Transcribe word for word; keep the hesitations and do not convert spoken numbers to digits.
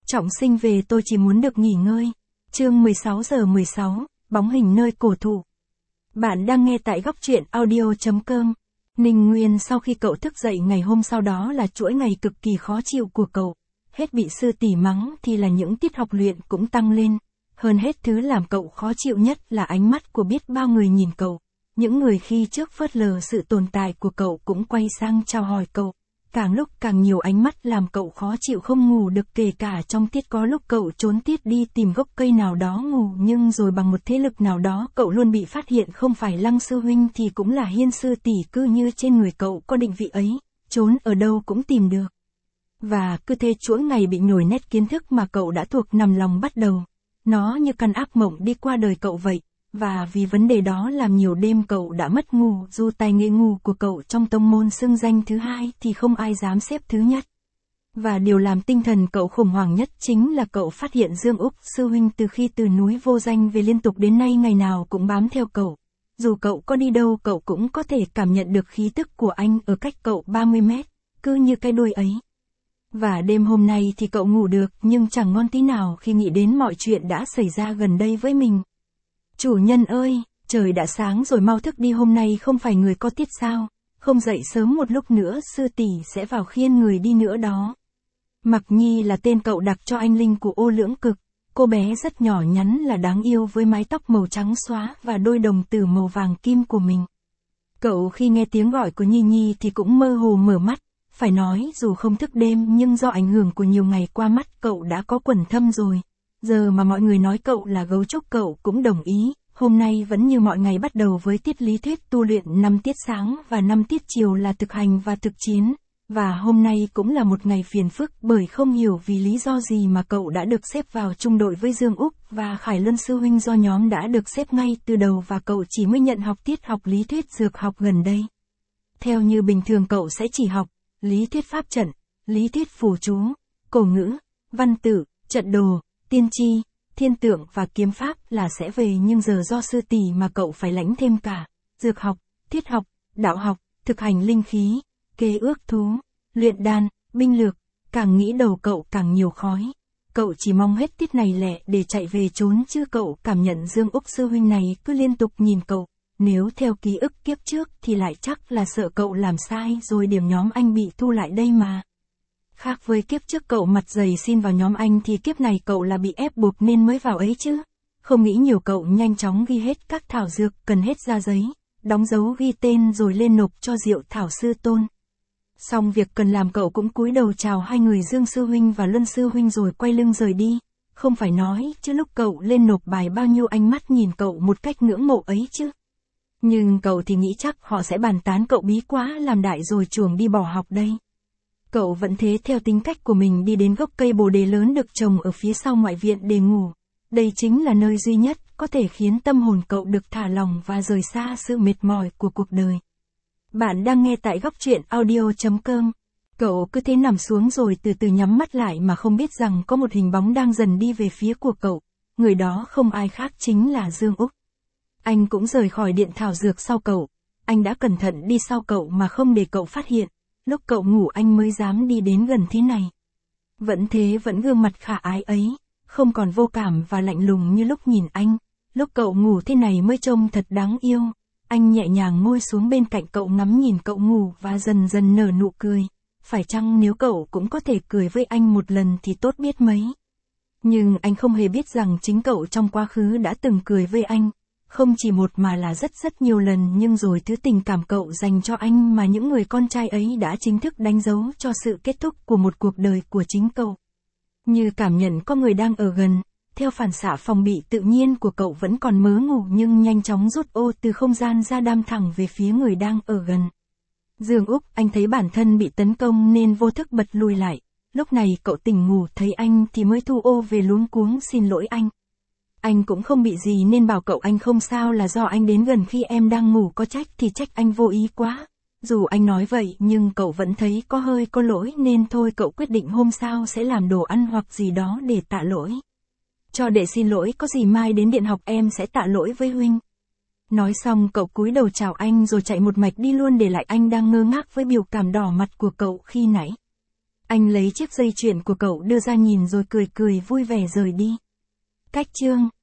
Trọng sinh về tôi chỉ muốn được nghỉ ngơi. Chương mười sáu giờ mười sáu, bóng hình nơi cổ thụ. Bạn đang nghe tại góc truyện audio chấm com. Ninh Nguyên sau khi cậu thức dậy ngày hôm sau đó là chuỗi ngày cực kỳ khó chịu của cậu. Hết bị sư tỷ mắng thì là những tiết học luyện cũng tăng lên. Hơn hết thứ làm cậu khó chịu nhất là ánh mắt của biết bao người nhìn cậu. Những người khi trước phớt lờ sự tồn tại của cậu cũng quay sang chào hỏi cậu. Càng lúc càng nhiều ánh mắt làm cậu khó chịu không ngủ được, kể cả trong tiết có lúc cậu trốn tiết đi tìm gốc cây nào đó ngủ, nhưng rồi bằng một thế lực nào đó cậu luôn bị phát hiện không phải Lăng sư huynh thì cũng là Hiên sư tỷ, cứ như trên người cậu có định vị ấy, trốn ở đâu cũng tìm được. Và cứ thế chuỗi ngày bị nhồi nét kiến thức mà cậu đã thuộc nằm lòng bắt đầu. Nó như căn ác mộng đi qua đời cậu vậy. Và vì vấn đề đó làm nhiều đêm cậu đã mất ngủ, dù tài nghệ ngủ của cậu trong tông môn xưng danh thứ hai thì không ai dám xếp thứ nhất. Và điều làm tinh thần cậu khủng hoảng nhất chính là cậu phát hiện Dương Úc sư huynh từ khi từ núi vô danh về liên tục đến nay ngày nào cũng bám theo cậu. Dù cậu có đi đâu cậu cũng có thể cảm nhận được khí tức của anh ở cách cậu ba mươi mét, cứ như cái đuôi ấy. Và đêm hôm nay thì cậu ngủ được nhưng chẳng ngon tí nào khi nghĩ đến mọi chuyện đã xảy ra gần đây với mình. Chủ nhân ơi, trời đã sáng rồi, mau thức đi, hôm nay không phải người có tiết sao, không dậy sớm một lúc nữa sư tỷ sẽ vào khiên người đi nữa đó. Mặc Nhi là tên cậu đặt cho anh linh của Ô Lưỡng Cực, cô bé rất nhỏ nhắn là đáng yêu với mái tóc màu trắng xóa và đôi đồng tử màu vàng kim của mình. Cậu khi nghe tiếng gọi của Nhi Nhi thì cũng mơ hồ mở mắt, phải nói dù không thức đêm nhưng do ảnh hưởng của nhiều ngày qua mắt cậu đã có quầng thâm rồi. Giờ mà mọi người nói cậu là gấu trúc cậu cũng đồng ý. Hôm nay vẫn như mọi ngày bắt đầu với tiết lý thuyết tu luyện năm tiết sáng và năm tiết chiều là thực hành và thực chiến. Và hôm nay cũng là một ngày phiền phức bởi không hiểu vì lý do gì mà cậu đã được xếp vào chung đội với Dương Úc và Khải Luân sư huynh, do nhóm đã được xếp ngay từ đầu và cậu chỉ mới nhận học tiết học lý thuyết dược học gần đây. Theo như bình thường cậu sẽ chỉ học lý thuyết pháp trận, lý thuyết phù chú, cổ ngữ, văn tự, trận đồ, tiên tri, thiên tượng và kiếm pháp là sẽ về, nhưng giờ do sư tỷ mà cậu phải lãnh thêm cả dược học, thiết học, đạo học, thực hành linh khí, kê ước thú, luyện đan, binh lược, càng nghĩ đầu cậu càng nhiều khói. Cậu chỉ mong hết tiết này lẹ để chạy về trốn, chứ cậu cảm nhận Dương Úc sư huynh này cứ liên tục nhìn cậu, nếu theo ký ức kiếp trước thì lại chắc là sợ cậu làm sai rồi điểm nhóm anh bị thu lại đây mà. Khác với kiếp trước cậu mặt dày xin vào nhóm anh thì kiếp này cậu là bị ép buộc nên mới vào ấy chứ. Không nghĩ nhiều cậu nhanh chóng ghi hết các thảo dược cần hết ra giấy, đóng dấu ghi tên rồi lên nộp cho Diệu Thảo sư tôn. Xong việc cần làm cậu cũng cúi đầu chào hai người Dương sư huynh và Luân sư huynh rồi quay lưng rời đi. Không phải nói chứ lúc cậu lên nộp bài bao nhiêu ánh mắt nhìn cậu một cách ngưỡng mộ ấy chứ. Nhưng cậu thì nghĩ chắc họ sẽ bàn tán cậu bí quá làm đại rồi chuồng đi bỏ học đây. Cậu vẫn thế theo tính cách của mình đi đến gốc cây bồ đề lớn được trồng ở phía sau ngoại viện để ngủ. Đây chính là nơi duy nhất có thể khiến tâm hồn cậu được thả lỏng và rời xa sự mệt mỏi của cuộc đời. Bạn đang nghe tại góc truyện audio chấm com. Cậu cứ thế nằm xuống rồi từ từ nhắm mắt lại mà không biết rằng có một hình bóng đang dần đi về phía của cậu. Người đó không ai khác chính là Dương Úc. Anh cũng rời khỏi điện thảo dược sau cậu. Anh đã cẩn thận đi sau cậu mà không để cậu phát hiện. Lúc cậu ngủ anh mới dám đi đến gần thế này. Vẫn thế, vẫn gương mặt khả ái ấy, không còn vô cảm và lạnh lùng như lúc nhìn anh. Lúc cậu ngủ thế này mới trông thật đáng yêu. Anh nhẹ nhàng ngồi xuống bên cạnh cậu ngắm nhìn cậu ngủ và dần dần nở nụ cười. Phải chăng nếu cậu cũng có thể cười với anh một lần thì tốt biết mấy. Nhưng anh không hề biết rằng chính cậu trong quá khứ đã từng cười với anh. Không chỉ một mà là rất rất nhiều lần, nhưng rồi thứ tình cảm cậu dành cho anh mà những người con trai ấy đã chính thức đánh dấu cho sự kết thúc của một cuộc đời của chính cậu. Như cảm nhận có người đang ở gần, theo phản xạ phòng bị tự nhiên của cậu vẫn còn mớ ngủ nhưng nhanh chóng rút ô từ không gian ra đam thẳng về phía người đang ở gần. Dương Úc, anh thấy bản thân bị tấn công nên vô thức bật lùi lại. Lúc này cậu tỉnh ngủ thấy anh thì mới thu ô về luống cuống xin lỗi anh. Anh cũng không bị gì nên bảo cậu anh không sao, là do anh đến gần khi em đang ngủ, có trách thì trách anh vô ý quá. Dù anh nói vậy nhưng cậu vẫn thấy có hơi có lỗi nên thôi cậu quyết định hôm sau sẽ làm đồ ăn hoặc gì đó để tạ lỗi. Cho để xin lỗi, có gì mai đến điện học em sẽ tạ lỗi với huynh. Nói xong cậu cúi đầu chào anh rồi chạy một mạch đi luôn, để lại anh đang ngơ ngác với biểu cảm đỏ mặt của cậu khi nãy. Anh lấy chiếc dây chuyền của cậu đưa ra nhìn rồi cười cười vui vẻ rời đi. Cách chương